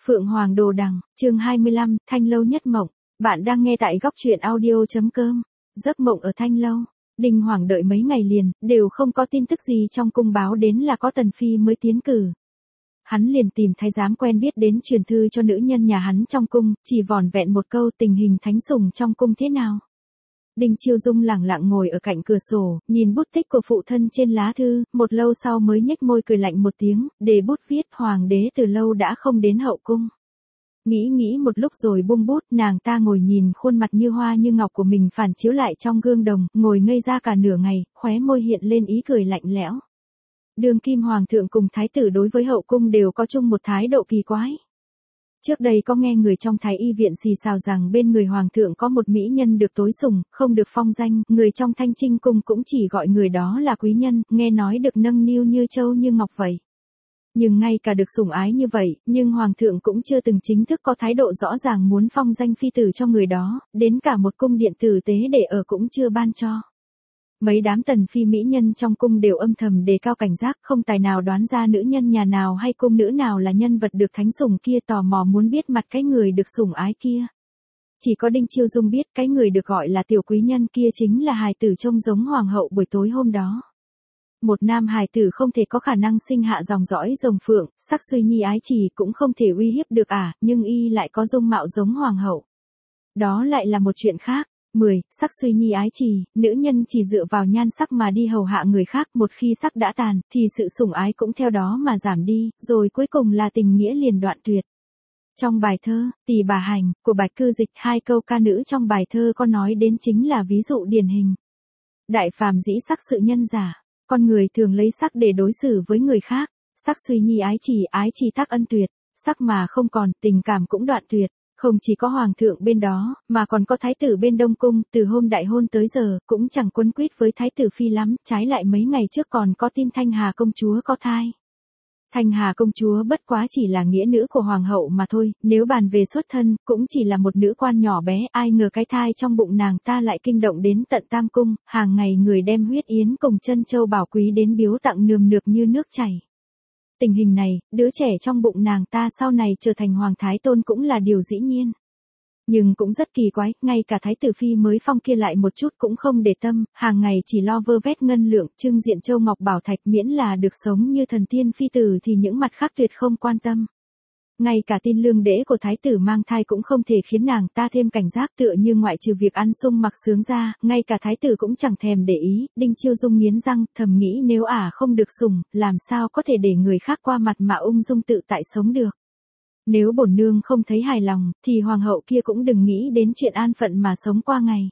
Phượng Hoàng Đồ Đằng, chương 25, Thanh Lâu Nhất Mộng. Bạn đang nghe tại góc truyện audio.com. Giấc mộng ở Thanh Lâu. Đinh Hoàng đợi mấy ngày liền, đều không có tin tức gì trong cung báo đến là có Tần Phi mới tiến cử. Hắn liền tìm thái giám quen biết đến truyền thư cho nữ nhân nhà hắn trong cung, chỉ vỏn vẹn một câu tình hình thánh sủng trong cung thế nào. Đinh Chiêu Dung lẳng lặng ngồi ở cạnh cửa sổ, nhìn bút tích của phụ thân trên lá thư, một lâu sau mới nhếch môi cười lạnh một tiếng, để bút viết hoàng đế từ lâu đã không đến hậu cung. Nghĩ một lúc rồi buông bút, nàng ta ngồi nhìn khuôn mặt như hoa như ngọc của mình phản chiếu lại trong gương đồng, ngồi ngây ra cả nửa ngày, khóe môi hiện lên ý cười lạnh lẽo. Đương kim hoàng thượng cùng thái tử đối với hậu cung đều có chung một thái độ kỳ quái. Trước đây có nghe người trong thái y viện xì xào rằng bên người hoàng thượng có một mỹ nhân được tối sủng, không được phong danh, người trong Thanh Trinh cung cũng chỉ gọi người đó là quý nhân, nghe nói được nâng niu như châu như ngọc vậy. Nhưng ngay cả được sủng ái như vậy, nhưng hoàng thượng cũng chưa từng chính thức có thái độ rõ ràng muốn phong danh phi tử cho người đó, đến cả một cung điện tử tế để ở cũng chưa ban cho. Mấy đám tần phi mỹ nhân trong cung đều âm thầm đề cao cảnh giác, không tài nào đoán ra nữ nhân nhà nào hay cung nữ nào là nhân vật được thánh sủng kia, tò mò muốn biết mặt cái người được sủng ái kia. Chỉ có Đinh Chiêu Dung biết cái người được gọi là tiểu quý nhân kia chính là hài tử trông giống hoàng hậu buổi tối hôm đó. Một nam hài tử không thể có khả năng sinh hạ dòng dõi rồng phượng, sắc suy nhi ái chỉ cũng không thể uy hiếp được nhưng y lại có dung mạo giống hoàng hậu. Đó lại là một chuyện khác. 10. Sắc suy nhi ái trì, nữ nhân chỉ dựa vào nhan sắc mà đi hầu hạ người khác, một khi sắc đã tàn, thì sự sủng ái cũng theo đó mà giảm đi, rồi cuối cùng là tình nghĩa liền đoạn tuyệt. Trong bài thơ, Tỳ Bà Hành, của Bạch Cư Dịch, hai câu ca nữ trong bài thơ có nói đến chính là ví dụ điển hình. Đại phàm dĩ sắc sự nhân giả, con người thường lấy sắc để đối xử với người khác, sắc suy nhi ái trì tác ân tuyệt, sắc mà không còn, tình cảm cũng đoạn tuyệt. Không chỉ có hoàng thượng bên đó, mà còn có thái tử bên Đông Cung, từ hôm đại hôn tới giờ, cũng chẳng quấn quýt với thái tử phi lắm, trái lại mấy ngày trước còn có tin Thanh Hà công chúa có thai. Thanh Hà công chúa bất quá chỉ là nghĩa nữ của hoàng hậu mà thôi, nếu bàn về xuất thân, cũng chỉ là một nữ quan nhỏ bé, ai ngờ cái thai trong bụng nàng ta lại kinh động đến tận Tam Cung, hàng ngày người đem huyết yến cùng chân châu bảo quý đến biếu tặng nườm nượp như nước chảy. Tình hình này, đứa trẻ trong bụng nàng ta sau này trở thành hoàng thái tôn cũng là điều dĩ nhiên. Nhưng cũng rất kỳ quái, ngay cả thái tử phi mới phong kia lại một chút cũng không để tâm, hàng ngày chỉ lo vơ vét ngân lượng, trưng diện châu ngọc bảo thạch, miễn là được sống như thần tiên phi tử thì những mặt khác tuyệt không quan tâm. Ngay cả tin lương đễ của thái tử mang thai cũng không thể khiến nàng ta thêm cảnh giác, tựa như ngoại trừ việc ăn sung mặc sướng ra, ngay cả thái tử cũng chẳng thèm để ý. Đinh Chiêu Dung nghiến răng, thầm nghĩ nếu không được sủng, làm sao có thể để người khác qua mặt mà ung dung tự tại sống được. Nếu bổn nương không thấy hài lòng, thì hoàng hậu kia cũng đừng nghĩ đến chuyện an phận mà sống qua ngày.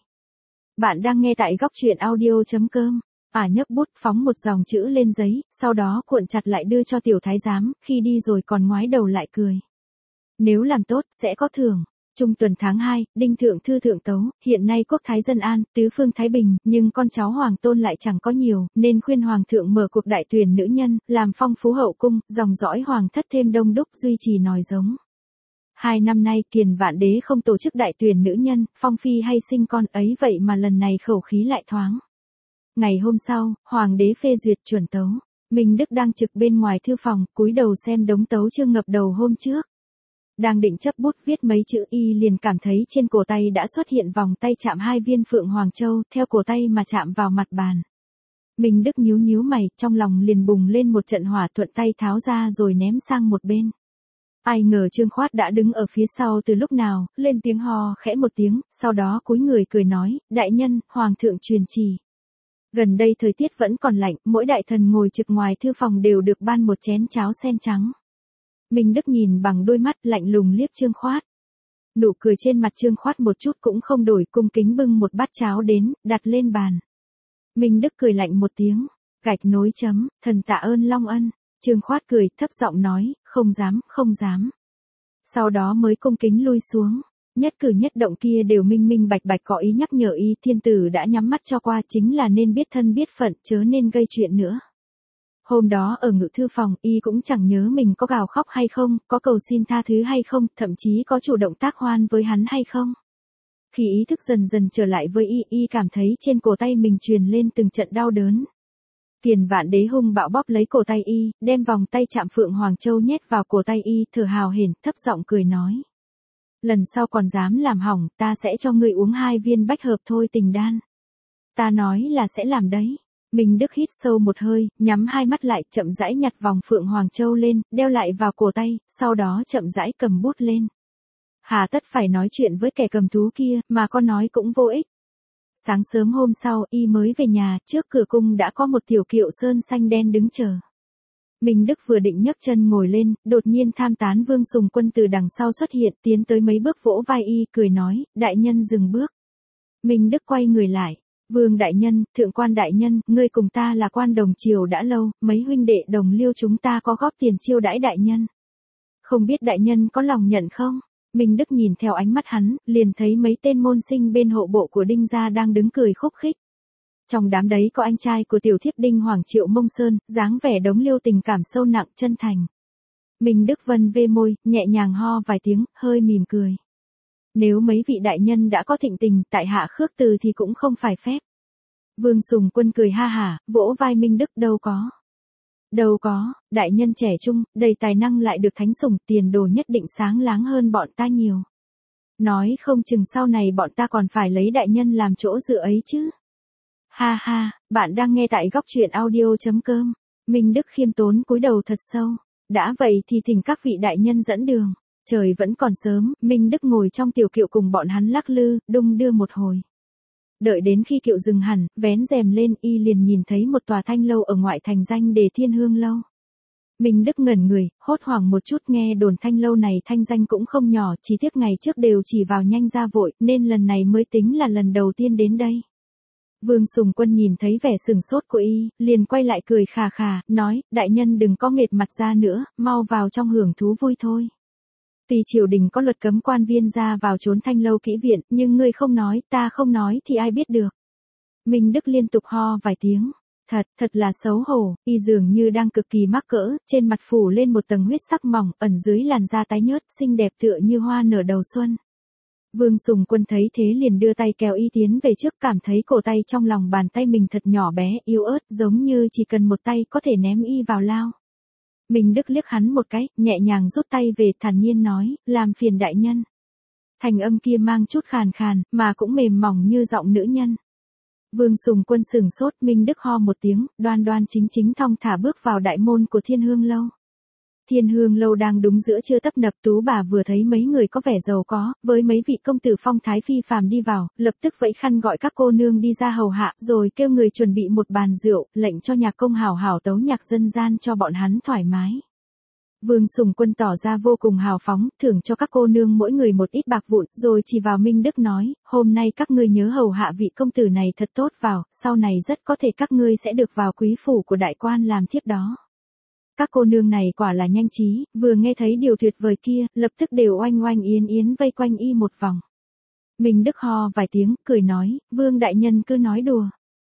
Bạn đang nghe tại góc truyện audio.com. Nhấc bút phóng một dòng chữ lên giấy, sau đó cuộn chặt lại đưa cho tiểu thái giám, khi đi rồi còn ngoái đầu lại cười. Nếu làm tốt, sẽ có thưởng. Trung tuần tháng 2, Đinh Thượng Thư thượng tấu, hiện nay quốc thái dân an, tứ phương thái bình, nhưng con cháu hoàng tôn lại chẳng có nhiều, nên khuyên hoàng thượng mở cuộc đại tuyển nữ nhân, làm phong phú hậu cung, dòng dõi hoàng thất thêm đông đúc, duy trì nòi giống. 2 năm nay Kiền Vạn Đế không tổ chức đại tuyển nữ nhân, phong phi hay sinh con ấy, vậy mà lần này khẩu khí lại thoáng. Ngày hôm sau, hoàng đế phê duyệt chuẩn tấu. Minh Đức đang trực bên ngoài thư phòng, cúi đầu xem đống tấu chương ngập đầu hôm trước. Đang định chấp bút viết mấy chữ y liền cảm thấy trên cổ tay đã xuất hiện vòng tay chạm 2 viên phượng hoàng châu, theo cổ tay mà chạm vào mặt bàn. Minh Đức nhíu mày, trong lòng liền bùng lên một trận hỏa, thuận tay tháo ra rồi ném sang một bên. Ai ngờ Trương Khoát đã đứng ở phía sau từ lúc nào, lên tiếng hò khẽ một tiếng, sau đó cúi người cười nói, đại nhân, hoàng thượng truyền chỉ. Gần đây thời tiết vẫn còn lạnh, mỗi đại thần ngồi trực ngoài thư phòng đều được ban một chén cháo sen trắng. Minh Đức nhìn bằng đôi mắt lạnh lùng liếc Trương Khoát. Nụ cười trên mặt Trương Khoát một chút cũng không đổi, cung kính bưng một bát cháo đến, đặt lên bàn. Minh Đức cười lạnh một tiếng, gạch nối chấm, thần tạ ơn long ân. Trương Khoát cười, thấp giọng nói, không dám. Sau đó mới cung kính lui xuống. Nhất cử nhất động kia đều minh bạch có ý nhắc nhở y, thiên tử đã nhắm mắt cho qua, chính là nên biết thân biết phận, chớ nên gây chuyện nữa. Hôm đó ở ngự thư phòng, y cũng chẳng nhớ mình có gào khóc hay không, có cầu xin tha thứ hay không, thậm chí có chủ động tác hoan với hắn hay không. Khi ý thức dần trở lại với y cảm thấy trên cổ tay mình truyền lên từng trận đau đớn. Kiền Vạn Đế hung bạo bóp lấy cổ tay y, đem vòng tay chạm Phượng Hoàng Châu nhét vào cổ tay y, thở hào hển, thấp giọng cười nói. Lần sau còn dám làm hỏng, ta sẽ cho ngươi uống 2 viên bách hợp thôi tình đan. Ta nói là sẽ làm đấy. Minh Đức hít sâu một hơi, nhắm hai mắt lại, chậm rãi nhặt vòng Phượng Hoàng Châu lên, đeo lại vào cổ tay, sau đó chậm rãi cầm bút lên. Hà tất phải nói chuyện với kẻ cầm thú kia, mà con nói cũng vô ích. Sáng sớm hôm sau, y mới về nhà, trước cửa cung đã có một tiểu kiệu sơn xanh đen đứng chờ. Minh Đức vừa định nhấc chân ngồi lên, đột nhiên tham tán Vương Sùng Quân từ đằng sau xuất hiện, tiến tới mấy bước vỗ vai y, cười nói, đại nhân dừng bước. Minh Đức quay người lại. Vương đại nhân, thượng quan đại nhân, ngươi cùng ta là quan đồng triều đã lâu, mấy huynh đệ đồng liêu chúng ta có góp tiền chiêu đãi đại nhân. Không biết đại nhân có lòng nhận không? Minh Đức nhìn theo ánh mắt hắn, liền thấy mấy tên môn sinh bên hộ bộ của Đinh gia đang đứng cười khúc khích. Trong đám đấy có anh trai của tiểu thiếp Đinh Hoàng Triệu Mông Sơn, dáng vẻ đống liêu tình cảm sâu nặng chân thành. Minh Đức vân vê môi, nhẹ nhàng ho vài tiếng, hơi mỉm cười. Nếu mấy vị đại nhân đã có thịnh tình, tại hạ khước từ thì cũng không phải phép. Vương Sùng Quân cười ha hả, vỗ vai Minh Đức, đâu có. Đâu có, đại nhân trẻ trung, đầy tài năng lại được thánh sủng, tiền đồ nhất định sáng láng hơn bọn ta nhiều. Nói không chừng sau này bọn ta còn phải lấy đại nhân làm chỗ dựa ấy chứ. Ha ha, bạn đang nghe tại góc truyện audio.com. Minh Đức khiêm tốn cúi đầu thật sâu. Đã vậy thì thỉnh các vị đại nhân dẫn đường. Trời vẫn còn sớm, Minh Đức ngồi trong tiểu kiệu cùng bọn hắn lắc lư, đung đưa một hồi. Đợi đến khi kiệu dừng hẳn, vén rèm lên, y liền nhìn thấy một tòa thanh lâu ở ngoại thành danh Đề Thiên Hương Lâu. Minh Đức ngẩn người, hốt hoảng một chút, nghe đồn thanh lâu này thanh danh cũng không nhỏ, chỉ tiếc ngày trước đều chỉ vào nhanh ra vội, nên lần này mới tính là lần đầu tiên đến đây. Vương Sùng Quân nhìn thấy vẻ sừng sốt của y, liền quay lại cười khà khà, nói, đại nhân đừng có nghệt mặt ra nữa, mau vào trong hưởng thú vui thôi. Tuy triều đình có luật cấm quan viên ra vào trốn thanh lâu kỹ viện, nhưng ngươi không nói, ta không nói thì ai biết được. Minh Đức liên tục ho vài tiếng. Thật là xấu hổ, y dường như đang cực kỳ mắc cỡ, trên mặt phủ lên một tầng huyết sắc mỏng, ẩn dưới làn da tái nhợt, xinh đẹp tựa như hoa nở đầu xuân. Vương Sùng Quân thấy thế liền đưa tay kéo y tiến về trước, cảm thấy cổ tay trong lòng bàn tay mình thật nhỏ bé, yếu ớt, giống như chỉ cần một tay có thể ném y vào lao. Minh Đức liếc hắn một cái, nhẹ nhàng rút tay về, thản nhiên nói, làm phiền đại nhân. Thành âm kia mang chút khàn khàn, mà cũng mềm mỏng như giọng nữ nhân. Vương Sùng Quân sửng sốt, Minh Đức ho một tiếng, đoan đoan chính chính thong thả bước vào đại môn của Thiên Hương Lâu. Thiên Hương Lâu đang đúng giữa trưa tấp nập, tú bà vừa thấy mấy người có vẻ giàu có, với mấy vị công tử phong thái phi phàm đi vào, lập tức vẫy khăn gọi các cô nương đi ra hầu hạ, rồi kêu người chuẩn bị một bàn rượu, lệnh cho nhạc công hào hào tấu nhạc dân gian cho bọn hắn thoải mái. Vương Sùng Quân tỏ ra vô cùng hào phóng, thưởng cho các cô nương mỗi người một ít bạc vụn, rồi chỉ vào Minh Đức nói, hôm nay các ngươi nhớ hầu hạ vị công tử này thật tốt vào, sau này rất có thể các ngươi sẽ được vào quý phủ của đại quan làm thiếp đó. Các cô nương này quả là nhanh trí, vừa nghe thấy điều tuyệt vời kia, lập tức đều oanh oanh yến yến vây quanh y một vòng. Minh Đức ho vài tiếng, cười nói, Vương đại nhân cứ nói đùa.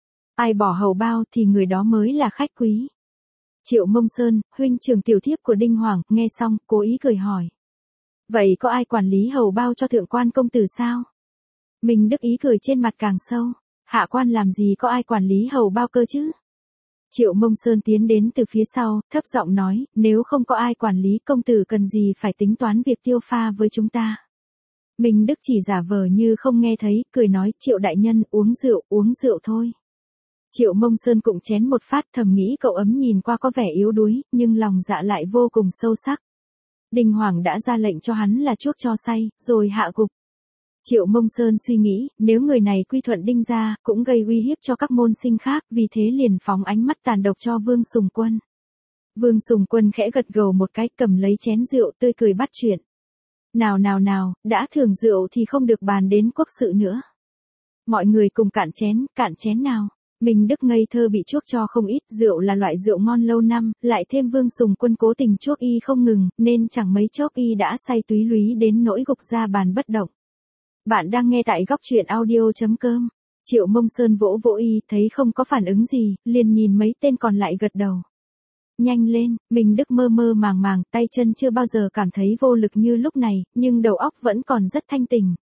Ai bỏ hầu bao thì người đó mới là khách quý. Triệu Mông Sơn, huynh trưởng tiểu thiếp của Đinh Hoàng, nghe xong, cố ý cười hỏi. Vậy có ai quản lý hầu bao cho thượng quan công tử sao? Minh Đức ý cười trên mặt càng sâu. Hạ quan làm gì có ai quản lý hầu bao cơ chứ? Triệu Mông Sơn tiến đến từ phía sau, thấp giọng nói, nếu không có ai quản lý công tử cần gì phải tính toán việc tiêu pha với chúng ta. Minh Đức chỉ giả vờ như không nghe thấy, cười nói, Triệu đại nhân, uống rượu thôi. Triệu Mông Sơn cũng chén một phát, thầm nghĩ cậu ấm nhìn qua có vẻ yếu đuối, nhưng lòng dạ lại vô cùng sâu sắc. Đinh Hoàng đã ra lệnh cho hắn là chuốc cho say, rồi hạ gục. Triệu Mông Sơn suy nghĩ, nếu người này quy thuận Đinh gia, cũng gây uy hiếp cho các môn sinh khác, vì thế liền phóng ánh mắt tàn độc cho Vương Sùng Quân. Vương Sùng Quân khẽ gật gđầu một cái, cầm lấy chén rượu, tươi cười bắt chuyện. Nào, đã thưởng rượu thì không được bàn đến quốc sự nữa. Mọi người cùng cạn chén nào. Minh Đức ngây thơ bị chuốc cho không ít, rượu là loại rượu ngon lâu năm, lại thêm Vương Sùng Quân cố tình chuốc y không ngừng, nên chẳng mấy chốc y đã say túy lúy đến nỗi gục ra bàn bất động. Bạn đang nghe tại góc truyện audio.com. Triệu Mông Sơn vỗ vỗ y, thấy không có phản ứng gì, liền nhìn mấy tên còn lại gật đầu. Nhanh lên, Minh Đức mơ mơ màng, tay chân chưa bao giờ cảm thấy vô lực như lúc này, nhưng đầu óc vẫn còn rất thanh tỉnh.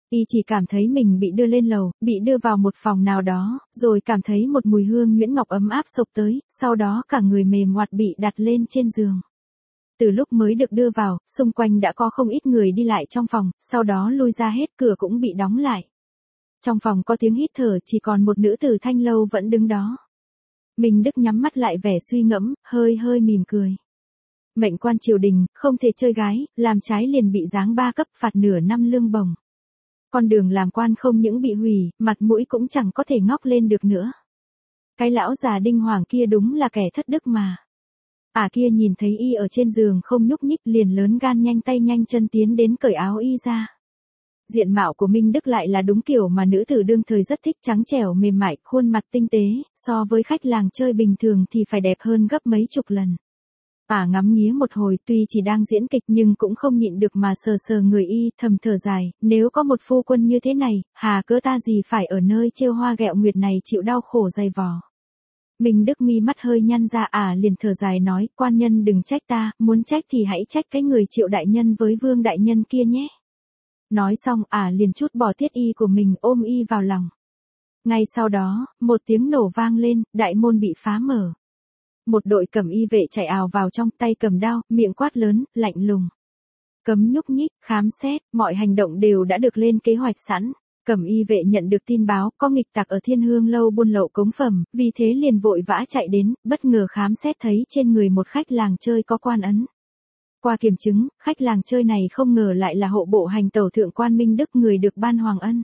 Y chỉ cảm thấy mình bị đưa lên lầu, bị đưa vào một phòng nào đó, rồi cảm thấy một mùi hương nhuyễn ngọc ấm áp xộc tới, sau đó cả người mềm oặt bị đặt lên trên giường. Từ lúc mới được đưa vào, xung quanh đã có không ít người đi lại trong phòng, sau đó lui ra hết, cửa cũng bị đóng lại. Trong phòng có tiếng hít thở, chỉ còn một nữ tử Thanh Lâu vẫn đứng đó. Minh Đức nhắm mắt lại vẻ suy ngẫm, hơi hơi mỉm cười. Mệnh quan triều đình, không thể chơi gái, làm trái liền bị giáng 3 cấp, phạt nửa năm lương bổng. Con đường làm quan không những bị hủy, mặt mũi cũng chẳng có thể ngóc lên được nữa. Cái lão già Đinh Hoàng kia đúng là kẻ thất đức mà. Kia nhìn thấy y ở trên giường không nhúc nhích, liền lớn gan nhanh tay nhanh chân tiến đến cởi áo y ra. Diện mạo của Minh Đức lại là đúng kiểu mà nữ tử đương thời rất thích, trắng trẻo mềm mại, khuôn mặt tinh tế, so với khách làng chơi bình thường thì phải đẹp hơn gấp mấy chục lần. Ngắm nghía một hồi, tuy chỉ đang diễn kịch nhưng cũng không nhịn được mà sờ sờ người y, thầm thở dài, nếu có một phu quân như thế này, hà cớ ta gì phải ở nơi trêu hoa ghẹo nguyệt này chịu đau khổ dày vò. Minh Đức mi mắt hơi nhăn ra, liền thở dài nói, quan nhân đừng trách ta, muốn trách thì hãy trách cái người Triệu đại nhân với Vương đại nhân kia nhé. Nói xong, liền trút bỏ tiết y của mình, ôm y vào lòng. Ngay sau đó, một tiếng nổ vang lên, đại môn bị phá mở. Một đội cẩm y vệ chạy ào vào trong, tay cầm đao, miệng quát lớn, lạnh lùng. Cấm nhúc nhích, khám xét, mọi hành động đều đã được lên kế hoạch sẵn. Cẩm y vệ nhận được tin báo, có nghịch tặc ở Thiên Hương lâu buôn lậu cống phẩm, vì thế liền vội vã chạy đến, bất ngờ khám xét thấy trên người một khách làng chơi có quan ấn. Qua kiểm chứng, khách làng chơi này không ngờ lại là hộ bộ hành tẩu thượng quan Minh Đức, người được ban hoàng ân.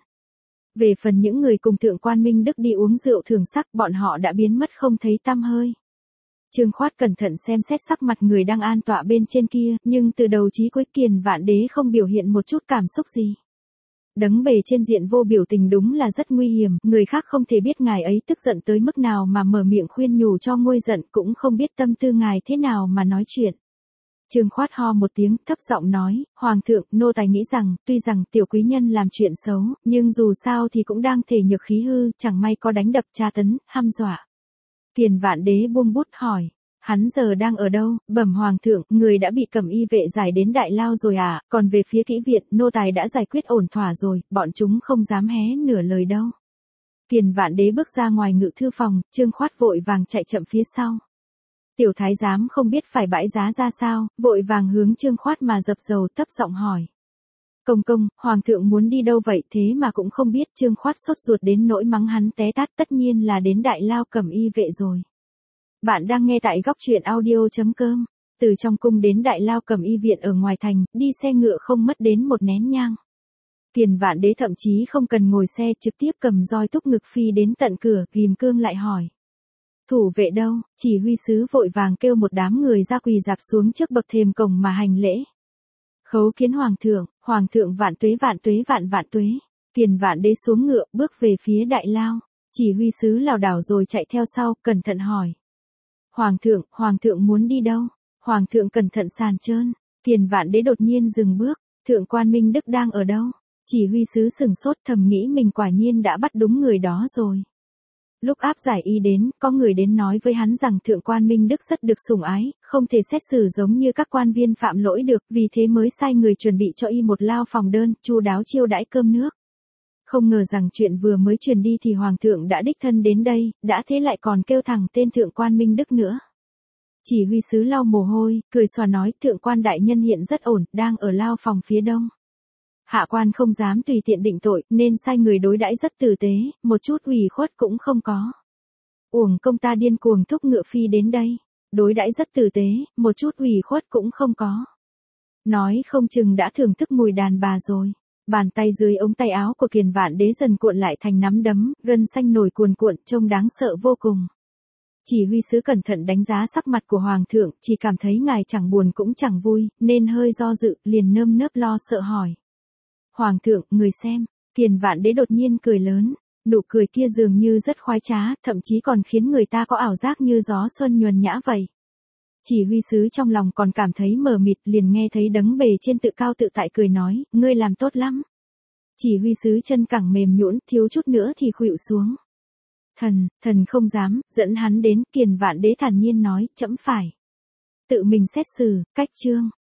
Về phần những người cùng thượng quan Minh Đức đi uống rượu thưởng sắc, bọn họ đã biến mất không thấy tăm hơi. Trương Khoát cẩn thận xem xét sắc mặt người đang an tọa bên trên kia, nhưng từ đầu chí cuối Kiền Vạn Đế không biểu hiện một chút cảm xúc gì. Đấng bề trên diện vô biểu tình đúng là rất nguy hiểm, người khác không thể biết ngài ấy tức giận tới mức nào mà mở miệng khuyên nhủ cho nguôi giận, cũng không biết tâm tư ngài thế nào mà nói chuyện. Trương Khoát ho một tiếng, thấp giọng nói, Hoàng thượng, nô tài nghĩ rằng, tuy rằng tiểu quý nhân làm chuyện xấu, nhưng dù sao thì cũng đang thể nhược khí hư, chẳng may có đánh đập tra tấn, hăm dọa. Kiền Vạn Đế buông bút hỏi, hắn giờ đang ở đâu? Bẩm Hoàng thượng, người đã bị cẩm y vệ giải đến đại lao rồi còn về phía kỹ viện, nô tài đã giải quyết ổn thỏa rồi, bọn chúng không dám hé nửa lời đâu. Kiền Vạn Đế bước ra ngoài ngự thư phòng, Trương Khoát vội vàng chạy chậm phía sau. Tiểu thái giám không biết phải bãi giá ra sao, vội vàng hướng Trương Khoát mà dập dầu, thấp giọng hỏi. Công công, Hoàng thượng muốn đi đâu vậy, thế mà cũng không biết. Trương Khoát sốt ruột đến nỗi mắng hắn té tát, tất nhiên là đến đại lao cẩm y vệ rồi. Bạn đang nghe tại góc truyện audio.com. Từ trong cung đến đại lao cẩm y viện ở ngoài thành, đi xe ngựa không mất đến một nén nhang. Kiền Vạn Đế thậm chí không cần ngồi xe, trực tiếp cầm roi túc ngực phi đến tận cửa, ghim cương lại hỏi. Thủ vệ đâu? Chỉ huy sứ vội vàng kêu một đám người ra quỳ dạp xuống trước bậc thềm cổng mà hành lễ. Khấu kiến Hoàng thượng vạn tuế vạn tuế. Kiền Vạn Đế xuống ngựa, bước về phía đại lao. Chỉ huy sứ lảo đảo rồi chạy theo sau, cẩn thận hỏi. Hoàng thượng muốn đi đâu? Hoàng thượng cẩn thận sàn trơn. Kiền Vạn Đế đột nhiên dừng bước. Thượng quan Minh Đức đang ở đâu? Chỉ huy sứ sừng sốt, thầm nghĩ mình quả nhiên đã bắt đúng người đó rồi. Lúc áp giải y đến, có người đến nói với hắn rằng thượng quan Minh Đức rất được sủng ái, không thể xét xử giống như các quan viên phạm lỗi được, vì thế mới sai người chuẩn bị cho y một lao phòng đơn, chu đáo chiêu đãi cơm nước. Không ngờ rằng chuyện vừa mới truyền đi thì hoàng thượng đã đích thân đến đây, đã thế lại còn kêu thẳng tên thượng quan Minh Đức nữa. Chỉ huy sứ lau mồ hôi, cười xòa nói, thượng quan đại nhân hiện rất ổn, đang ở lao phòng phía đông. Hạ quan không dám tùy tiện định tội, nên sai người đối đãi rất tử tế, một chút ủy khuất cũng không có. Uổng công ta điên cuồng thúc ngựa phi đến đây, đối đãi rất tử tế, một chút ủy khuất cũng không có. Nói không chừng đã thưởng thức mùi đàn bà rồi. Bàn tay dưới ống tay áo của Kiền Vạn Đế dần cuộn lại thành nắm đấm, gân xanh nổi cuồn cuộn, trông đáng sợ vô cùng. Chỉ huy sứ cẩn thận đánh giá sắc mặt của hoàng thượng, chỉ cảm thấy ngài chẳng buồn cũng chẳng vui, nên hơi do dự, liền nơm nớp lo sợ hỏi. Hoàng thượng, người xem. Kiền Vạn Đế đột nhiên cười lớn, nụ cười kia dường như rất khoái trá, thậm chí còn khiến người ta có ảo giác như gió xuân nhuần nhã vậy. Chỉ huy sứ trong lòng còn cảm thấy mờ mịt, liền nghe thấy đấng bề trên tự cao tự tại cười nói, ngươi làm tốt lắm. Chỉ huy sứ chân cẳng mềm nhũn, thiếu chút nữa thì khuỵu xuống. Thần không dám, dẫn hắn đến. Kiền Vạn Đế thản nhiên nói, trẫm phải tự mình xét xử, cách trương.